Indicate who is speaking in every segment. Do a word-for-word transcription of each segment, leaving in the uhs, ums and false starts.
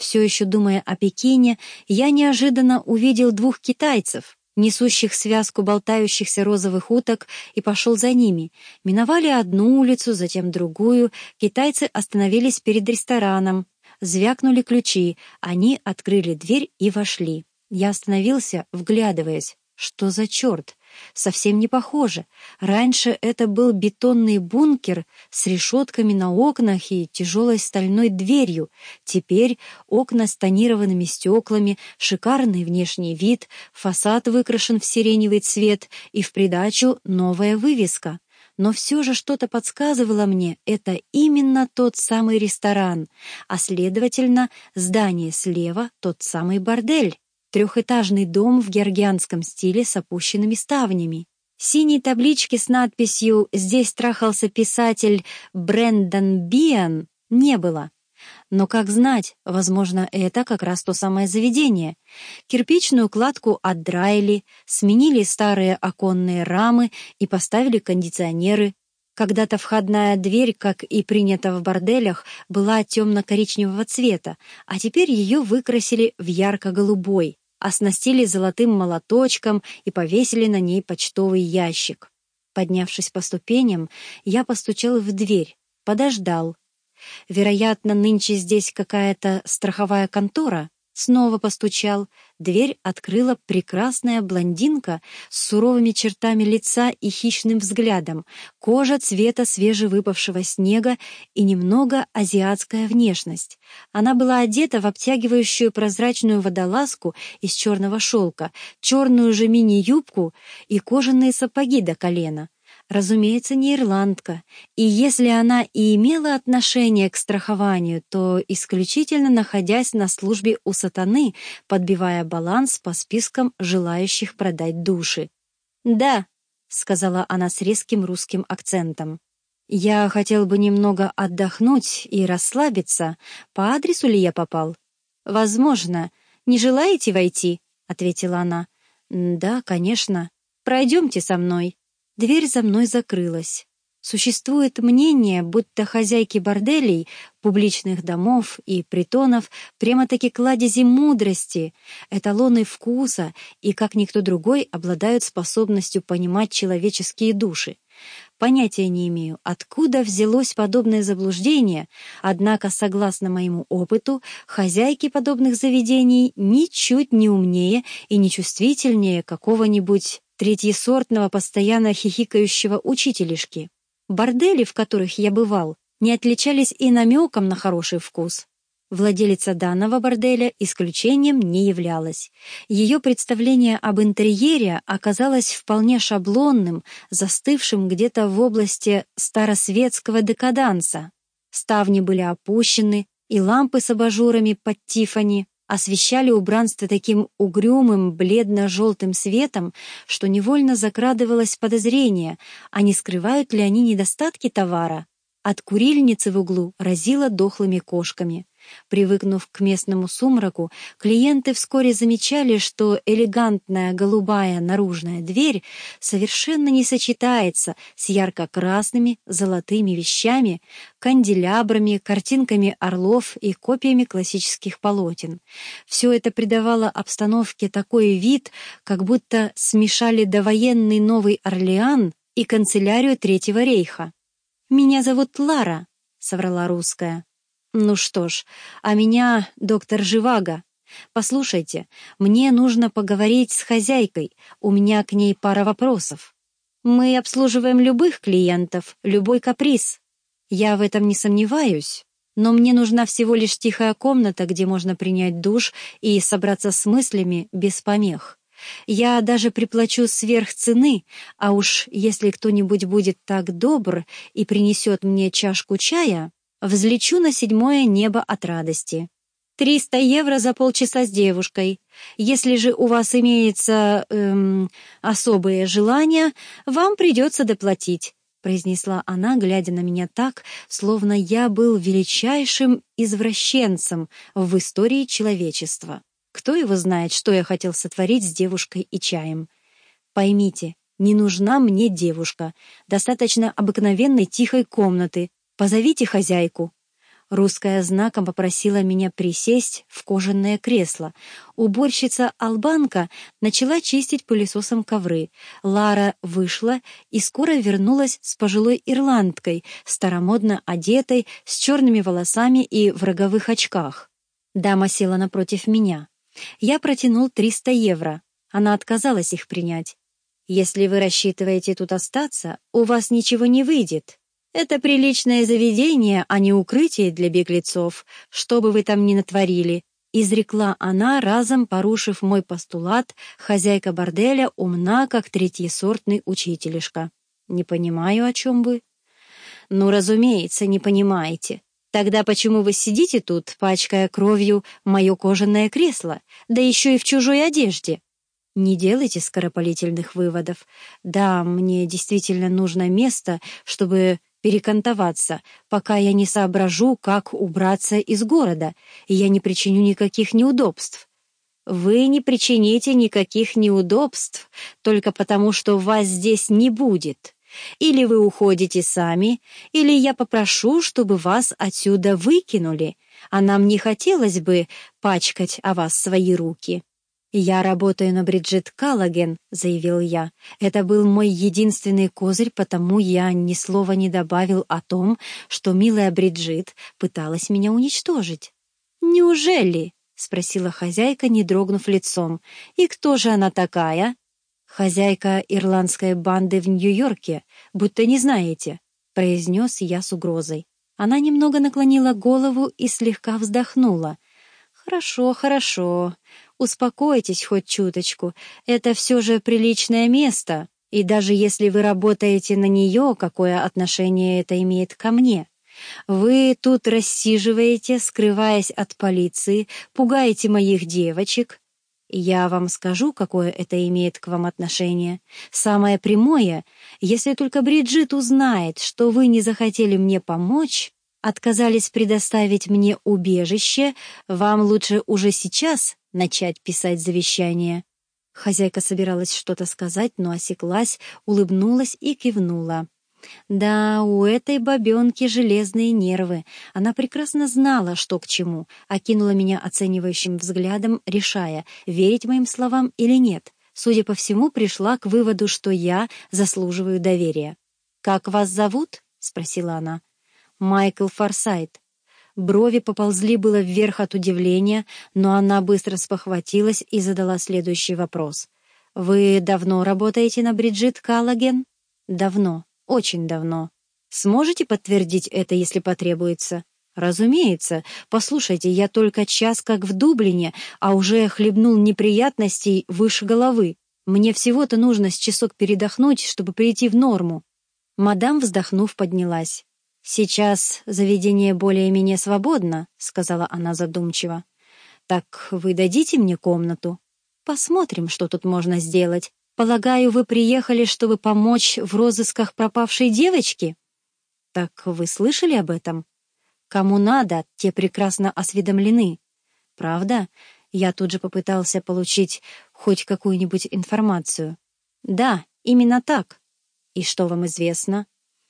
Speaker 1: Все еще думая о Пекине, я неожиданно увидел двух китайцев, несущих связку болтающихся розовых уток, и пошел за ними. Миновали одну улицу, затем другую. Китайцы остановились перед рестораном. Звякнули ключи. Они открыли дверь и вошли. Я остановился, вглядываясь. Что за черт? Совсем не похоже. Раньше это был бетонный бункер с решетками на окнах и тяжелой стальной дверью. Теперь окна с тонированными стеклами, шикарный внешний вид, фасад выкрашен в сиреневый цвет и в придачу новая вывеска. Но все же что-то подсказывало мне, это именно тот самый ресторан, а следовательно, здание слева — тот самый бордель. Трехэтажный дом в георгианском стиле с опущенными ставнями. Синей таблички с надписью «Здесь трахался писатель Брэндон Биан» не было. Но как знать, возможно, это как раз то самое заведение. Кирпичную кладку отдраили, сменили старые оконные рамы и поставили кондиционеры. Когда-то входная дверь, как и принято в борделях, была темно-коричневого цвета, а теперь ее выкрасили в ярко-голубой, оснастили золотым молоточком и повесили на ней почтовый ящик. Поднявшись по ступеням, я постучал в дверь, подождал. Вероятно, нынче здесь какая-то страховая контора. Снова постучал. Дверь открыла прекрасная блондинка с суровыми чертами лица и хищным взглядом, кожа цвета свежевыпавшего снега и немного азиатская внешность. Она была одета в обтягивающую прозрачную водолазку из черного шелка, черную же мини-юбку и кожаные сапоги до колена. Разумеется, не ирландка, и если она и имела отношение к страхованию, то исключительно находясь на службе у сатаны, подбивая баланс по спискам желающих продать души. «Да», — сказала она с резким русским акцентом. «Я хотел бы немного отдохнуть и расслабиться. По адресу ли я попал?» «Возможно. Не желаете войти?» — ответила она. «Да, конечно. Пройдемте со мной». Дверь за мной закрылась. Существует мнение, будто хозяйки борделей, публичных домов и притонов прямо-таки кладези мудрости, эталоны вкуса и, как никто другой, обладают способностью понимать человеческие души. Понятия не имею, откуда взялось подобное заблуждение, однако, согласно моему опыту, хозяйки подобных заведений ничуть не умнее и не чувствительнее какого-нибудь третьесортного, постоянно хихикающего учителишки. Бордели, в которых я бывал, не отличались и намеком на хороший вкус. Владелица данного борделя исключением не являлась. Ее представление об интерьере оказалось вполне шаблонным, застывшим где-то в области старосветского декаданса. Ставни были опущены, и лампы с абажурами под Тиффани освещали убранство таким угрюмым бледно-желтым светом, что невольно закрадывалось подозрение, а не скрывают ли они недостатки товара. От курильницы в углу разило дохлыми кошками. Привыкнув к местному сумраку, клиенты вскоре замечали, что элегантная голубая наружная дверь совершенно не сочетается с ярко-красными золотыми вещами, канделябрами, картинками орлов и копиями классических полотен. Все это придавало обстановке такой вид, как будто смешали довоенный Новый Орлеан и канцелярию Третьего рейха. «Меня зовут Лара», — соврала русская. «Ну что ж, а меня доктор Живаго. Послушайте, мне нужно поговорить с хозяйкой, у меня к ней пара вопросов. Мы обслуживаем любых клиентов, любой каприз. Я в этом не сомневаюсь, но мне нужна всего лишь тихая комната, где можно принять душ и собраться с мыслями без помех. Я даже приплачу сверх цены, а уж если кто-нибудь будет так добр и принесет мне чашку чая, взлечу на седьмое небо от радости. Триста евро за полчаса с девушкой. Если же у вас имеется эм, особые желания, вам придется доплатить», — произнесла она, глядя на меня так, словно я был величайшим извращенцем в истории человечества. Кто его знает, что я хотел сотворить с девушкой и чаем? Поймите, не нужна мне девушка. Достаточно обыкновенной тихой комнаты. Позовите хозяйку. Русская знаком попросила меня присесть в кожаное кресло. Уборщица-албанка начала чистить пылесосом ковры. Лара вышла и скоро вернулась с пожилой ирландкой, старомодно одетой, с черными волосами и в роговых очках. Дама села напротив меня. Я протянул триста евро. Она отказалась их принять. «Если вы рассчитываете тут остаться, у вас ничего не выйдет. Это приличное заведение, а не укрытие для беглецов, что бы вы там ни натворили», — изрекла она, разом порушив мой постулат: хозяйка борделя умна, как третьесортный учителишка. «Не понимаю, о чем вы». «Ну, разумеется, не понимаете. Тогда почему вы сидите тут, пачкая кровью мое кожаное кресло, да еще и в чужой одежде?» «Не делайте скоропалительных выводов. Да, мне действительно нужно место, чтобы перекантоваться, пока я не соображу, как убраться из города, и я не причиню никаких неудобств». «Вы не причините никаких неудобств только потому, что вас здесь не будет. Или вы уходите сами, или я попрошу, чтобы вас отсюда выкинули, а нам не хотелось бы пачкать о вас свои руки». «Я работаю на Бриджит Каллоген», — заявил я. «Это был мой единственный козырь, потому я ни слова не добавил о том, что милая Бриджит пыталась меня уничтожить». «Неужели?» — спросила хозяйка, не дрогнув лицом. «И кто же она такая?» «Хозяйка ирландской банды в Нью-Йорке, будто не знаете», — произнес я с угрозой. Она немного наклонила голову и слегка вздохнула. «Хорошо, хорошо. Успокойтесь хоть чуточку. Это все же приличное место, и даже если вы работаете на нее, какое отношение это имеет ко мне? Вы тут рассиживаете, скрываясь от полиции, пугаете моих девочек. Я вам скажу, какое это имеет к вам отношение. Самое прямое, если только Бриджит узнает, что вы не захотели мне помочь, отказались предоставить мне убежище, вам лучше уже сейчас начать писать завещание». Хозяйка собиралась что-то сказать, но осеклась, улыбнулась и кивнула. Да, у этой бабенки железные нервы. Она прекрасно знала, что к чему, окинула меня оценивающим взглядом, решая, верить моим словам или нет. Судя по всему, пришла к выводу, что я заслуживаю доверия. «Как вас зовут?» — спросила она. «Майкл Форсайт». Брови поползли было вверх от удивления, но она быстро спохватилась и задала следующий вопрос. «Вы давно работаете на Бриджит Каллоген?» «Давно, очень давно. Сможете подтвердить это, если потребуется?» «Разумеется. Послушайте, я только час как в Дублине, а уже хлебнул неприятностей выше головы. Мне всего-то нужно с часок передохнуть, чтобы прийти в норму». Мадам, вздохнув, поднялась. «Сейчас заведение более-менее свободно», — сказала она задумчиво. «Так вы дадите мне комнату? Посмотрим, что тут можно сделать. Полагаю, вы приехали, чтобы помочь в розысках пропавшей девочки?» «Так вы слышали об этом?» «Кому надо, те прекрасно осведомлены». «Правда?» Я тут же попытался получить хоть какую-нибудь информацию. «Да, именно так. И что вам известно?»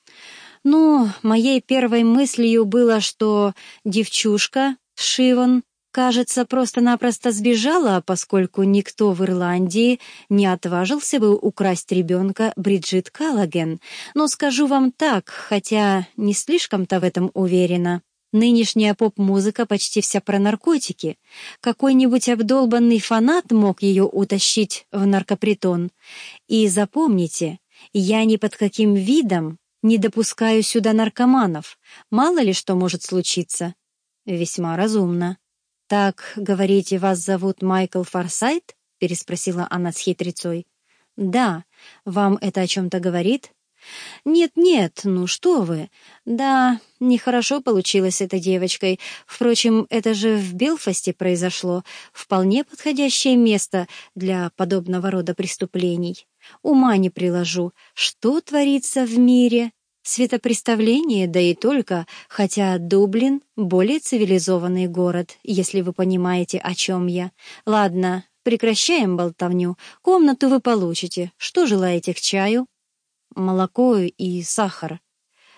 Speaker 1: «Ну, моей первой мыслью было, что девчушка, Шивон, кажется, просто-напросто сбежала, поскольку никто в Ирландии не отважился бы украсть ребенка Бриджит Каллоген. Но скажу вам так, хотя не слишком-то в этом уверена. Нынешняя поп-музыка почти вся про наркотики. Какой-нибудь обдолбанный фанат мог ее утащить в наркопритон. И запомните, я ни под каким видом не допускаю сюда наркоманов. Мало ли что может случиться». «Весьма разумно». «Так, говорите, вас зовут Майкл Форсайт?» — переспросила она с хитрецой. «Да. Вам это о чем-то говорит?» «Нет-нет, ну что вы. Да, нехорошо получилось с этой девочкой. Впрочем, это же в Белфасте произошло. Вполне подходящее место для подобного рода преступлений. Ума не приложу, что творится в мире. Светопреставление, да и только, хотя Дублин — более цивилизованный город, если вы понимаете, о чем я. Ладно, прекращаем болтовню. Комнату вы получите. Что желаете к чаю?» «Молоко и сахар».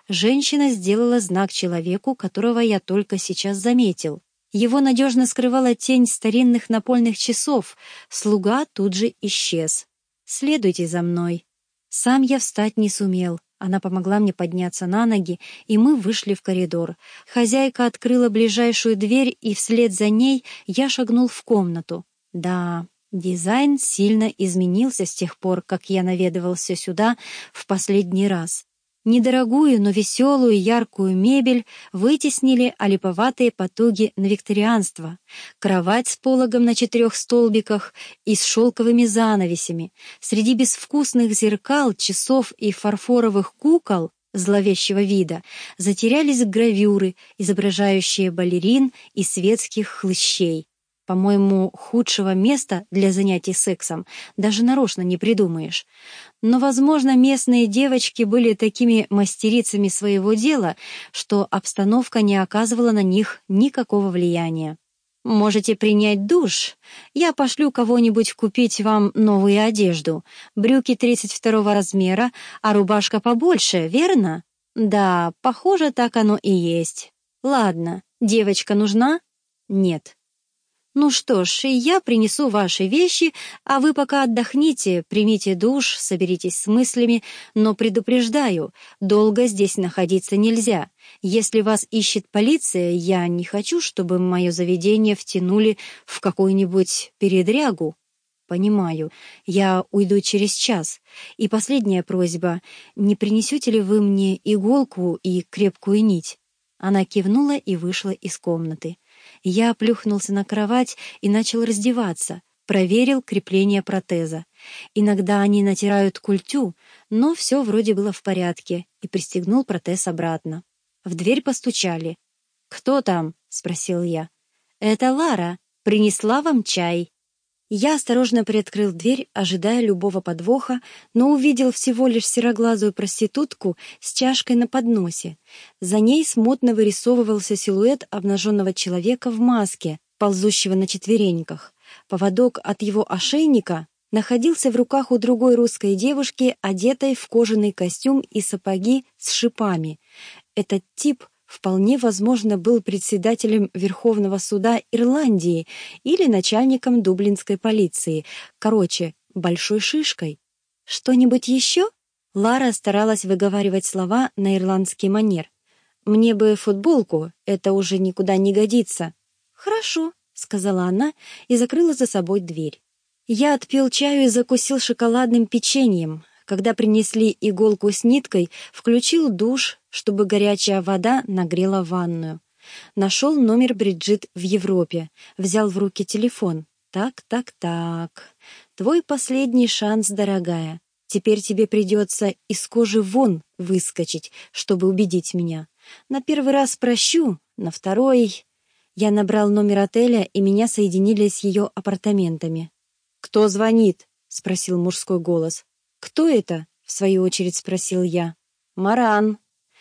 Speaker 1: Женщина сделала знак человеку, которого я только сейчас заметил. Его надежно скрывала тень старинных напольных часов. Слуга тут же исчез. «Следуйте за мной». Сам я встать не сумел. Она помогла мне подняться на ноги, и мы вышли в коридор. Хозяйка открыла ближайшую дверь, и вслед за ней я шагнул в комнату. Да, дизайн сильно изменился с тех пор, как я наведывался сюда в последний раз. Недорогую, но веселую, яркую мебель вытеснили олиповатые потуги на викторианство. Кровать с пологом на четырех столбиках и с шелковыми занавесями. Среди безвкусных зеркал, часов и фарфоровых кукол зловещего вида затерялись гравюры, изображающие балерин и светских хлыщей. По-моему, худшего места для занятий сексом даже нарочно не придумаешь. Но, возможно, местные девочки были такими мастерицами своего дела, что обстановка не оказывала на них никакого влияния. «Можете принять душ. Я пошлю кого-нибудь купить вам новую одежду. Брюки тридцать второго размера, а рубашка побольше, верно?» «Да, похоже, так оно и есть. Ладно, девочка нужна?» «Нет». «Ну что ж, я принесу ваши вещи, а вы пока отдохните, примите душ, соберитесь с мыслями, но предупреждаю, долго здесь находиться нельзя. Если вас ищет полиция, я не хочу, чтобы мое заведение втянули в какую-нибудь передрягу». «Понимаю, я уйду через час. И последняя просьба, не принесете ли вы мне иголку и крепкую нить?» Она кивнула и вышла из комнаты. Я плюхнулся на кровать и начал раздеваться, проверил крепление протеза. Иногда они натирают культю, но все вроде было в порядке, и пристегнул протез обратно. В дверь постучали. «Кто там?» — спросил я. «Это Лара. Принесла вам чай». Я осторожно приоткрыл дверь, ожидая любого подвоха, но увидел всего лишь сероглазую проститутку с чашкой на подносе. За ней смутно вырисовывался силуэт обнаженного человека в маске, ползущего на четвереньках. Поводок от его ошейника находился в руках у другой русской девушки, одетой в кожаный костюм и сапоги с шипами. Этот тип вполне возможно был председателем Верховного суда Ирландии или начальником дублинской полиции, короче, большой шишкой. «Что-нибудь еще?» Лара старалась выговаривать слова на ирландский манер. «Мне бы футболку, это уже никуда не годится». «Хорошо», — сказала она и закрыла за собой дверь. Я отпил чаю и закусил шоколадным печеньем. Когда принесли иголку с ниткой, включил душ, чтобы горячая вода нагрела ванную. Нашел номер Бриджит в Европе, взял в руки телефон. «Так, так, так. Твой последний шанс, дорогая. Теперь тебе придется из кожи вон выскочить, чтобы убедить меня. На первый раз прощу, на второй...» Я набрал номер отеля, и меня соединили с ее апартаментами. «Кто звонит?» — спросил мужской голос. «Кто это?» — в свою очередь спросил я. «Маран».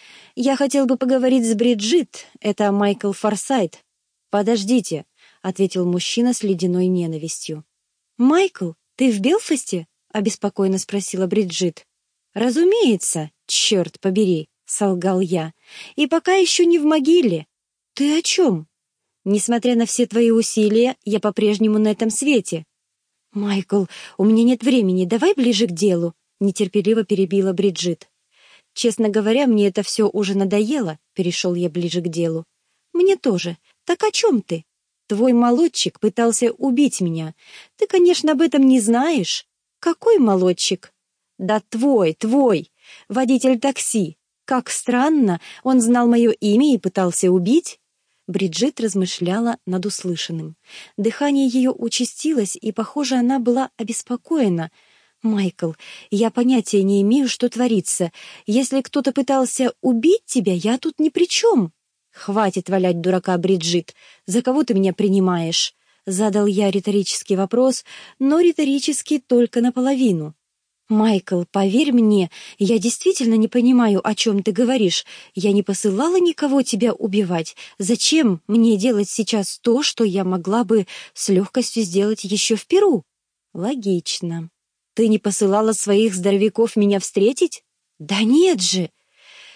Speaker 1: «Я хотел бы поговорить с Бриджит. Это Майкл Форсайт». «Подождите», — ответил мужчина с ледяной ненавистью. «Майкл, ты в Белфасте?» — обеспокоенно спросила Бриджит. «Разумеется, черт побери», — солгал я. «И пока еще не в могиле». «Ты о чем?» «Несмотря на все твои усилия, я по-прежнему на этом свете». «Майкл, у меня нет времени, давай ближе к делу», — нетерпеливо перебила Бриджит. «Честно говоря, мне это все уже надоело», — перешел я ближе к делу. «Мне тоже. Так о чем ты?» «Твой молодчик пытался убить меня. Ты, конечно, об этом не знаешь». «Какой молодчик?» «Да твой, твой. Водитель такси. Как странно, он знал мое имя и пытался убить». Бриджит размышляла над услышанным. Дыхание ее участилось, и, похоже, она была обеспокоена. «Майкл, я понятия не имею, что творится. Если кто-то пытался убить тебя, я тут ни при чем». «Хватит валять дурака, Бриджит. За кого ты меня принимаешь?» Задал я риторический вопрос, но риторический только наполовину. «Майкл, поверь мне, я действительно не понимаю, о чем ты говоришь. Я не посылала никого тебя убивать. Зачем мне делать сейчас то, что я могла бы с легкостью сделать еще в Перу?» «Логично. Ты не посылала своих здоровяков меня встретить?» «Да нет же!»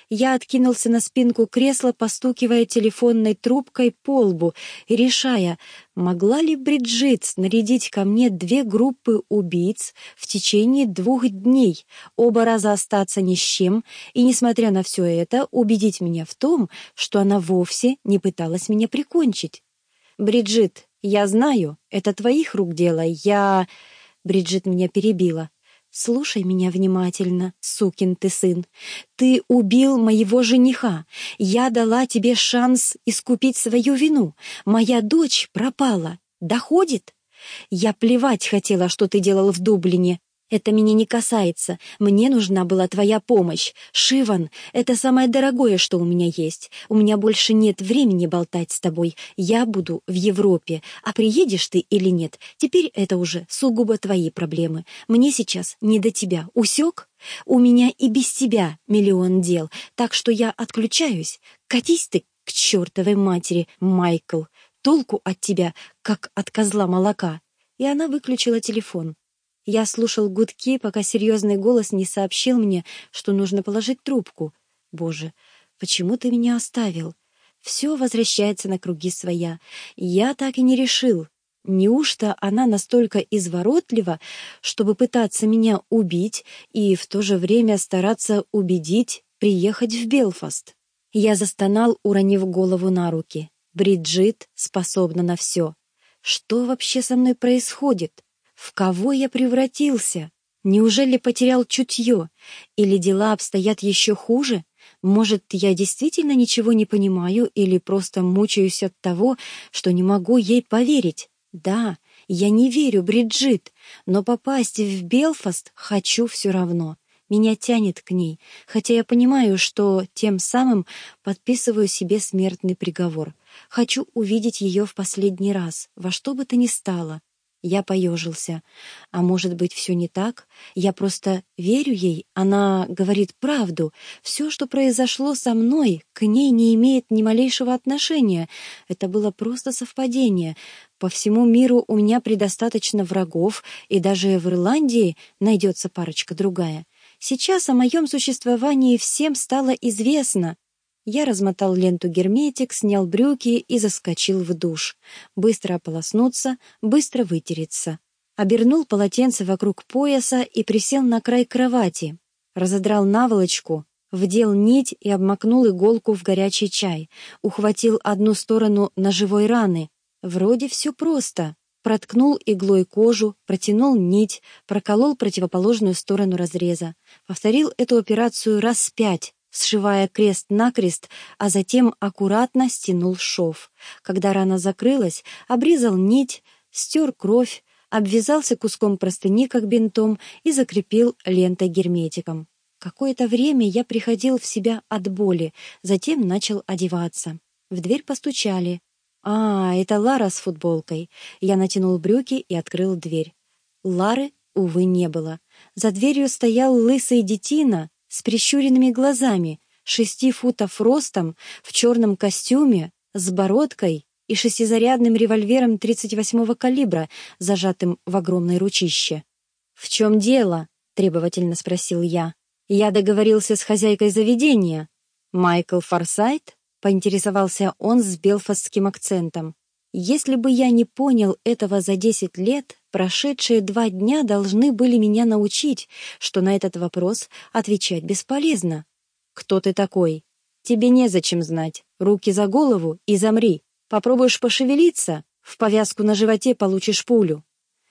Speaker 1: Я откинулся на спинку кресла, постукивая телефонной трубкой по лбу и решая, могла ли Бриджит снарядить ко мне две группы убийц в течение двух дней, оба раза остаться ни с чем, и, несмотря на все это, убедить меня в том, что она вовсе не пыталась меня прикончить. «Бриджит, я знаю, это твоих рук дело, я...» Бриджит меня перебила. «Слушай меня внимательно, сукин ты сын. Ты убил моего жениха. Я дала тебе шанс искупить свою вину. Моя дочь пропала. Доходит? Я плевать хотела, что ты делал в Дублине. Это меня не касается. Мне нужна была твоя помощь. Шиван, это самое дорогое, что у меня есть. У меня больше нет времени болтать с тобой. Я буду в Европе. А приедешь ты или нет, теперь это уже сугубо твои проблемы. Мне сейчас не до тебя. Усек? У меня и без тебя миллион дел. Так что я отключаюсь. Катись ты к чертовой матери, Майкл. Толку от тебя, как от козла молока». И она выключила телефон. Я слушал гудки, пока серьезный голос не сообщил мне, что нужно положить трубку. «Боже, почему ты меня оставил?» Все возвращается на круги своя. Я так и не решил. Неужто она настолько изворотлива, чтобы пытаться меня убить и в то же время стараться убедить приехать в Белфаст? Я застонал, уронив голову на руки. Бриджит способна на все. Что вообще со мной происходит? В кого я превратился? Неужели потерял чутье? Или дела обстоят еще хуже? Может, я действительно ничего не понимаю или просто мучаюсь от того, что не могу ей поверить? Да, я не верю Бриджит, но попасть в Белфаст хочу все равно. Меня тянет к ней, хотя я понимаю, что тем самым подписываю себе смертный приговор. Хочу увидеть ее в последний раз, во что бы то ни стало. Я поежился. А может быть, все не так? Я просто верю ей, она говорит правду. Все, что произошло со мной, к ней не имеет ни малейшего отношения. Это было просто совпадение. По всему миру у меня предостаточно врагов, и даже в Ирландии найдется парочка другая. Сейчас о моем существовании всем стало известно. Я размотал ленту герметик, снял брюки и заскочил в душ. Быстро ополоснуться, быстро вытереться. Обернул полотенце вокруг пояса и присел на край кровати. Разодрал наволочку, вдел нить и обмакнул иголку в горячий чай. Ухватил одну сторону ножевой раны. Вроде все просто. Проткнул иглой кожу, протянул нить, проколол противоположную сторону разреза. Повторил эту операцию раз пять, сшивая крест-накрест, а затем аккуратно стянул шов. Когда рана закрылась, обрезал нить, стер кровь, обвязался куском простыни, как бинтом, и закрепил лентой герметиком. Какое-то время я приходил в себя от боли, затем начал одеваться. В дверь постучали. «А, это Лара с футболкой». Я натянул брюки и открыл дверь. Лары, увы, не было. За дверью стоял лысый детина с прищуренными глазами, шести футов ростом, в черном костюме, с бородкой и шестизарядным револьвером тридцать восьмого калибра, зажатым в огромной ручище. «В чем дело?» — требовательно спросил я. «Я договорился с хозяйкой заведения». «Майкл Форсайт?» — поинтересовался он с белфастским акцентом. Если бы я не понял этого за десять лет, прошедшие два дня должны были меня научить, что на этот вопрос отвечать бесполезно. «Кто ты такой?» «Тебе незачем знать. Руки за голову и замри. Попробуешь пошевелиться, в повязку на животе получишь пулю».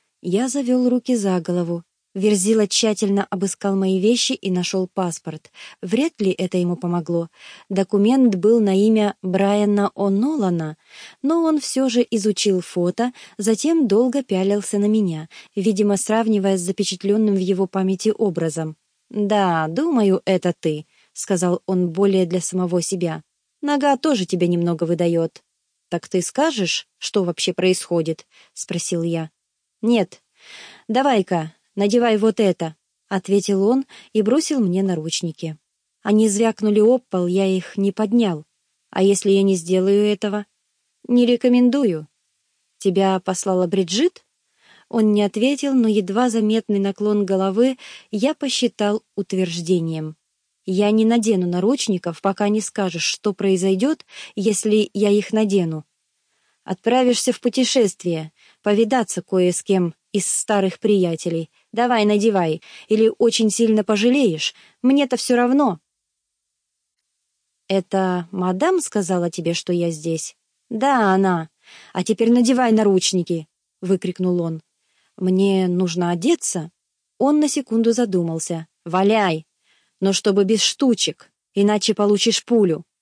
Speaker 1: Я завел руки за голову. Верзила тщательно обыскал мои вещи и нашел паспорт. Вряд ли это ему помогло. Документ был на имя Брайана О'Нолана, но он все же изучил фото, затем долго пялился на меня, видимо, сравнивая с запечатленным в его памяти образом. «Да, думаю, это ты», — сказал он более для самого себя. «Нога тоже тебя немного выдает». «Так ты скажешь, что вообще происходит?» — спросил я. «Нет. Давай-ка, надевай вот это», — ответил он и бросил мне наручники. Они звякнули об пол, я их не поднял. «А если я не сделаю этого?» «Не рекомендую». «Тебя послала Бриджит?» Он не ответил, но едва заметный наклон головы я посчитал утверждением. Я не надену наручников, пока не скажешь, что произойдет, если я их надену. Отправишься в путешествие, повидаться кое с кем из старых приятелей. Давай, надевай, или очень сильно пожалеешь. Мне-то все равно. Это мадам сказала тебе, что я здесь? Да, она. А теперь надевай наручники, выкрикнул он. Мне нужно одеться? Он на секунду задумался. Валяй, но чтобы без штучек, иначе получишь пулю.